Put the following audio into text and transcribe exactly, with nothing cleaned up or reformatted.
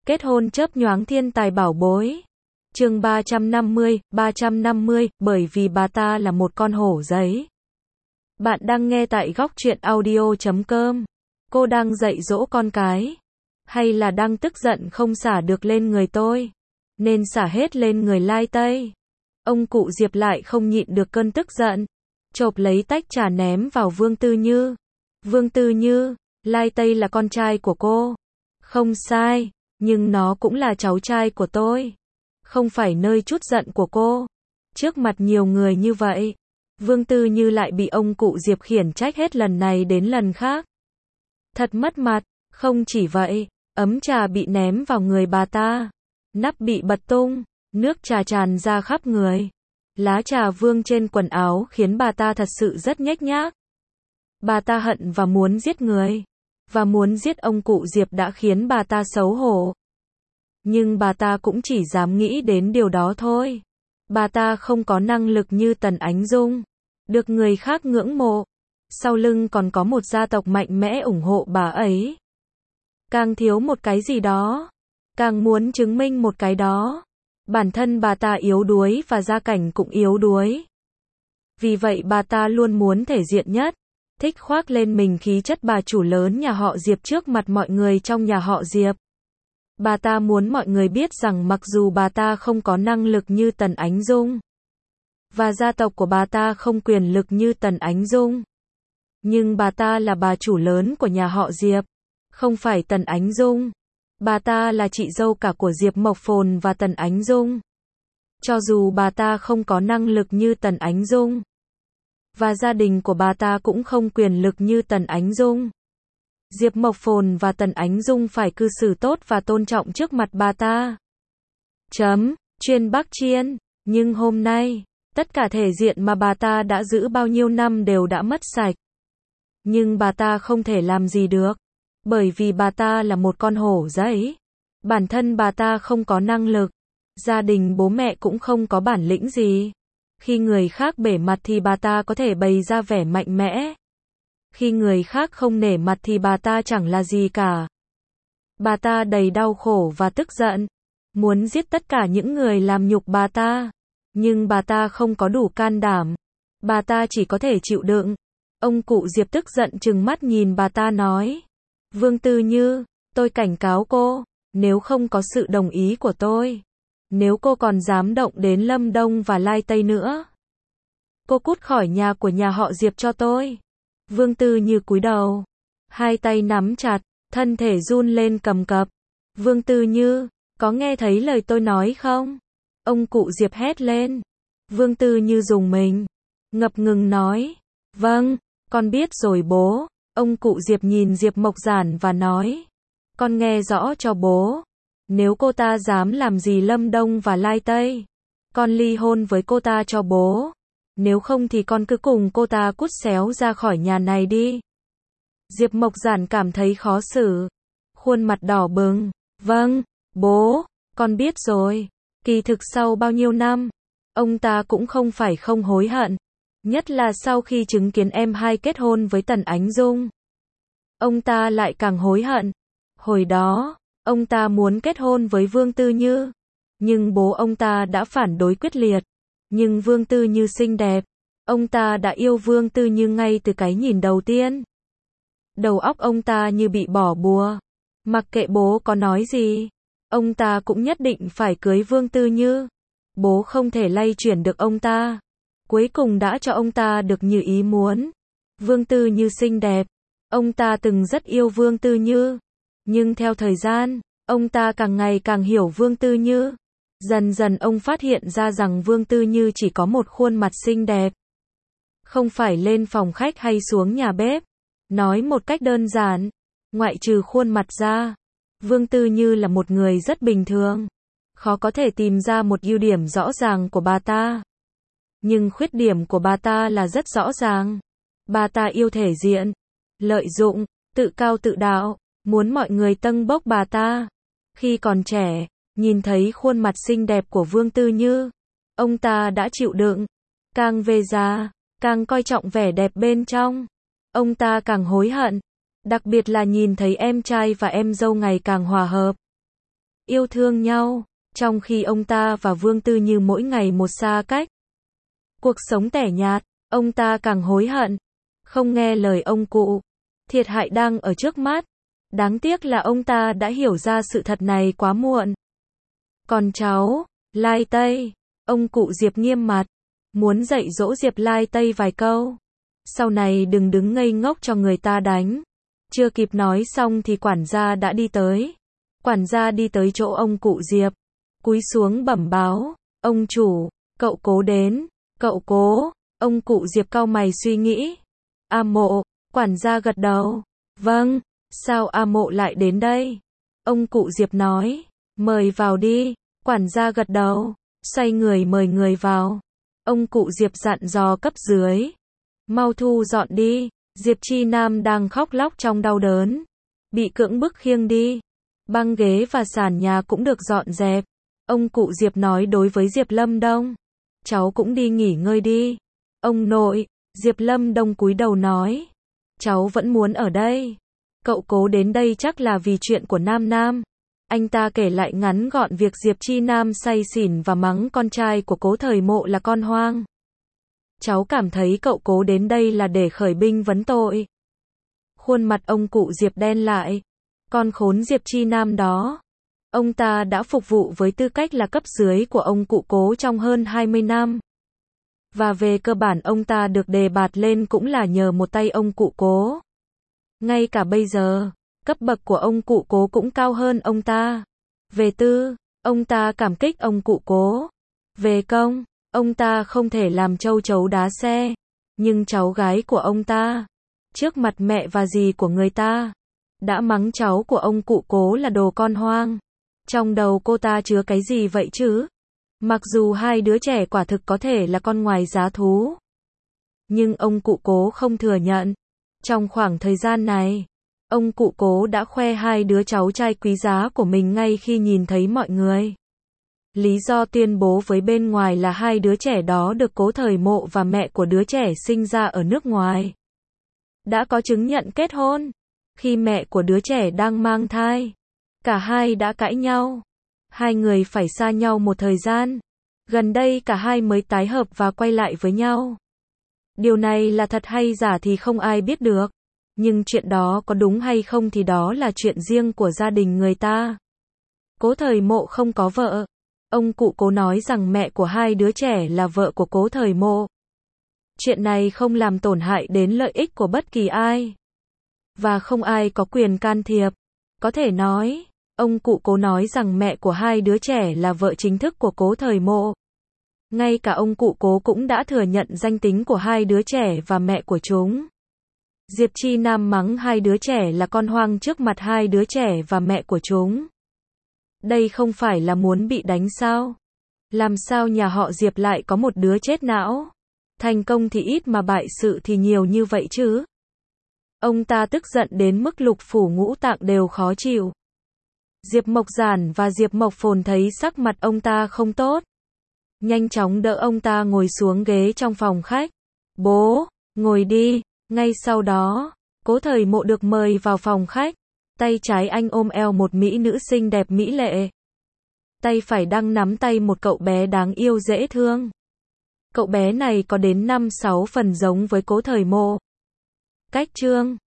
Kết hôn chớp nhoáng thiên tài bảo bối. Chương ba trăm năm mươi, ba trăm năm mươi, bởi vì bà ta là một con hổ giấy. Bạn đang nghe tại góc truyện audio chấm com. Cô đang dạy dỗ con cái, hay là đang tức giận không xả được lên người tôi, nên xả hết lên người Lai Tây. Ông cụ Diệp lại không nhịn được cơn tức giận, chộp lấy tách trà ném vào Vương Tư Như. Vương Tư Như, Lai Tây là con trai của cô. Không sai, nhưng nó cũng là cháu trai của tôi. Không phải nơi chút giận của cô. Trước mặt nhiều người như vậy, Vương Tư Như lại bị ông cụ Diệp khiển trách hết lần này đến lần khác. Thật mất mặt. Không chỉ vậy, ấm trà bị ném vào người bà ta, nắp bị bật tung, nước trà tràn ra khắp người, lá trà vương trên quần áo khiến bà ta thật sự rất nhếch nhác. Bà ta hận và muốn giết người, và muốn giết ông cụ Diệp đã khiến bà ta xấu hổ. Nhưng bà ta cũng chỉ dám nghĩ đến điều đó thôi. Bà ta không có năng lực như Tần Ánh Dung, được người khác ngưỡng mộ. Sau lưng còn có một gia tộc mạnh mẽ ủng hộ bà ấy. Càng thiếu một cái gì đó, càng muốn chứng minh một cái đó. Bản thân bà ta yếu đuối và gia cảnh cũng yếu đuối. Vì vậy bà ta luôn muốn thể diện nhất, thích khoác lên mình khí chất bà chủ lớn nhà họ Diệp trước mặt mọi người trong nhà họ Diệp. Bà ta muốn mọi người biết rằng mặc dù bà ta không có năng lực như Tần Ánh Dung, và gia tộc của bà ta không quyền lực như Tần Ánh Dung, nhưng bà ta là bà chủ lớn của nhà họ Diệp, không phải Tần Ánh Dung. Bà ta là chị dâu cả của Diệp Mộc Phồn và Tần Ánh Dung. Cho dù bà ta không có năng lực như Tần Ánh Dung, và gia đình của bà ta cũng không quyền lực như Tần Ánh Dung, Diệp Mộc Phồn và Tần Ánh Dung phải cư xử tốt và tôn trọng trước mặt bà ta. Chấm, chuyên Bắc Chiên. Nhưng hôm nay, tất cả thể diện mà bà ta đã giữ bao nhiêu năm đều đã mất sạch. Nhưng bà ta không thể làm gì được, bởi vì bà ta là một con hổ giấy. Bản thân bà ta không có năng lực, gia đình bố mẹ cũng không có bản lĩnh gì. Khi người khác bể mặt thì bà ta có thể bày ra vẻ mạnh mẽ. Khi người khác không nể mặt thì bà ta chẳng là gì cả. Bà ta đầy đau khổ và tức giận, muốn giết tất cả những người làm nhục bà ta. Nhưng bà ta không có đủ can đảm. Bà ta chỉ có thể chịu đựng. Ông cụ Diệp tức giận trừng mắt nhìn bà ta nói. Vương Tư Như, tôi cảnh cáo cô, nếu không có sự đồng ý của tôi, nếu cô còn dám động đến Lâm Đông và Lai Tây nữa, cô cút khỏi nhà của nhà họ Diệp cho tôi. Vương Tư Như cúi đầu, hai tay nắm chặt, thân thể run lên cầm cập. Vương Tư Như, có nghe thấy lời tôi nói không? Ông cụ Diệp hét lên. Vương Tư Như rùng mình, ngập ngừng nói, vâng, con biết rồi bố. Ông cụ Diệp nhìn Diệp Mộc Giản và nói, con nghe rõ cho bố, nếu cô ta dám làm gì Lâm Đông và Lai Tây, con ly hôn với cô ta cho bố, nếu không thì con cứ cùng cô ta cút xéo ra khỏi nhà này đi. Diệp Mộc Giản cảm thấy khó xử, khuôn mặt đỏ bừng, vâng, bố, con biết rồi. Kỳ thực sau bao nhiêu năm, ông ta cũng không phải không hối hận. Nhất là sau khi chứng kiến em hai kết hôn với Tần Ánh Dung, ông ta lại càng hối hận. Hồi đó, ông ta muốn kết hôn với Vương Tư Như, nhưng bố ông ta đã phản đối quyết liệt. Nhưng Vương Tư Như xinh đẹp, ông ta đã yêu Vương Tư Như ngay từ cái nhìn đầu tiên. Đầu óc ông ta như bị bỏ bùa, mặc kệ bố có nói gì, ông ta cũng nhất định phải cưới Vương Tư Như. Bố không thể lay chuyển được ông ta, cuối cùng đã cho ông ta được như ý muốn. Vương Tư Như xinh đẹp, ông ta từng rất yêu Vương Tư Như, nhưng theo thời gian, ông ta càng ngày càng hiểu Vương Tư Như. Dần dần ông phát hiện ra rằng Vương Tư Như chỉ có một khuôn mặt xinh đẹp, không phải lên phòng khách hay xuống nhà bếp. Nói một cách đơn giản, ngoại trừ khuôn mặt ra, Vương Tư Như là một người rất bình thường. Khó có thể tìm ra một ưu điểm rõ ràng của bà ta. Nhưng khuyết điểm của bà ta là rất rõ ràng. Bà ta yêu thể diện, lợi dụng, tự cao tự đại, muốn mọi người tâng bốc bà ta. Khi còn trẻ, nhìn thấy khuôn mặt xinh đẹp của Vương Tư Như, ông ta đã chịu đựng. Càng về già, càng coi trọng vẻ đẹp bên trong, ông ta càng hối hận. Đặc biệt là nhìn thấy em trai và em dâu ngày càng hòa hợp. yêu thương nhau, trong khi ông ta và Vương Tư Như mỗi ngày một xa cách. Cuộc sống tẻ nhạt, ông ta càng hối hận, không nghe lời ông cụ. Thiệt hại đang ở trước mắt. Đáng tiếc là ông ta đã hiểu ra sự thật này quá muộn. Còn cháu, Lai Tây, ông cụ Diệp nghiêm mặt, muốn dạy dỗ Diệp Lai Tây vài câu. Sau này đừng đứng ngây ngốc cho người ta đánh. Chưa kịp nói xong thì quản gia đã đi tới. Quản gia đi tới chỗ ông cụ Diệp, cúi xuống bẩm báo, ông chủ, cậu Cố đến. Cậu Cố, ông cụ Diệp cau mày suy nghĩ. A Mộ, quản gia gật đầu. Vâng, sao A Mộ lại đến đây? Ông cụ Diệp nói, mời vào đi. Quản gia gật đầu, xoay người mời người vào. Ông cụ Diệp dặn dò cấp dưới, mau thu dọn đi. Diệp Chi Nam đang khóc lóc trong đau đớn, bị cưỡng bức khiêng đi. Băng ghế và sàn nhà cũng được dọn dẹp. Ông cụ Diệp nói đối với Diệp Lâm Đông, cháu cũng đi nghỉ ngơi đi. Ông nội, Diệp Lâm Đông cúi đầu nói, cháu vẫn muốn ở đây. Cậu Cố đến đây chắc là vì chuyện của Nam Nam. Anh ta kể lại ngắn gọn việc Diệp Chi Nam say xỉn và mắng con trai của Cố Thời Mộ là con hoang. Cháu cảm thấy cậu Cố đến đây là để khởi binh vấn tội. Khuôn mặt ông cụ Diệp đen lại. Con khốn Diệp Chi Nam đó. Ông ta đã phục vụ với tư cách là cấp dưới của ông cụ Cố trong hơn hai mươi năm. Và về cơ bản ông ta được đề bạt lên cũng là nhờ một tay ông cụ Cố. Ngay cả bây giờ, cấp bậc của ông cụ Cố cũng cao hơn ông ta. Về tư, ông ta cảm kích ông cụ Cố. Về công, ông ta không thể làm châu chấu đá xe. Nhưng cháu gái của ông ta, trước mặt mẹ và dì của người ta, đã mắng cháu của ông cụ Cố là đồ con hoang. Trong đầu cô ta chứa cái gì vậy chứ? Mặc dù hai đứa trẻ quả thực có thể là con ngoài giá thú, nhưng ông cụ Cố không thừa nhận. Trong khoảng thời gian này, ông cụ Cố đã khoe hai đứa cháu trai quý giá của mình ngay khi nhìn thấy mọi người. Lý do tuyên bố với bên ngoài là hai đứa trẻ đó được Cố Thời Mộ và mẹ của đứa trẻ sinh ra ở nước ngoài. Đã có chứng nhận kết hôn. Khi mẹ của đứa trẻ đang mang thai, cả hai đã cãi nhau. Hai người phải xa nhau một thời gian. Gần đây cả hai mới tái hợp và quay lại với nhau. Điều này là thật hay giả thì không ai biết được. Nhưng chuyện đó có đúng hay không thì đó là chuyện riêng của gia đình người ta. Cố Thời Mộ không có vợ. Ông cụ Cố nói rằng mẹ của hai đứa trẻ là vợ của Cố Thời Mộ. Chuyện này không làm tổn hại đến lợi ích của bất kỳ ai. Và không ai có quyền can thiệp. Có thể nói, ông cụ Cố nói rằng mẹ của hai đứa trẻ là vợ chính thức của Cố Thời Mộ. Ngay cả ông cụ Cố cũng đã thừa nhận danh tính của hai đứa trẻ và mẹ của chúng. Diệp Chi Nam mắng hai đứa trẻ là con hoang trước mặt hai đứa trẻ và mẹ của chúng. Đây không phải là muốn bị đánh sao? Làm sao nhà họ Diệp lại có một đứa chết não? Thành công thì ít mà bại sự thì nhiều như vậy chứ? Ông ta tức giận đến mức lục phủ ngũ tạng đều khó chịu. Diệp Mộc Giản và Diệp Mộc Phồn thấy sắc mặt ông ta không tốt. Nhanh chóng đỡ ông ta ngồi xuống ghế trong phòng khách. Bố, ngồi đi. Ngay sau đó, Cố Thời Mộ được mời vào phòng khách. Tay trái anh ôm eo một mỹ nữ xinh đẹp mỹ lệ. Tay phải đang nắm tay một cậu bé đáng yêu dễ thương. Cậu bé này có đến năm sáu phần giống với Cố Thời Mộ. Cách trương,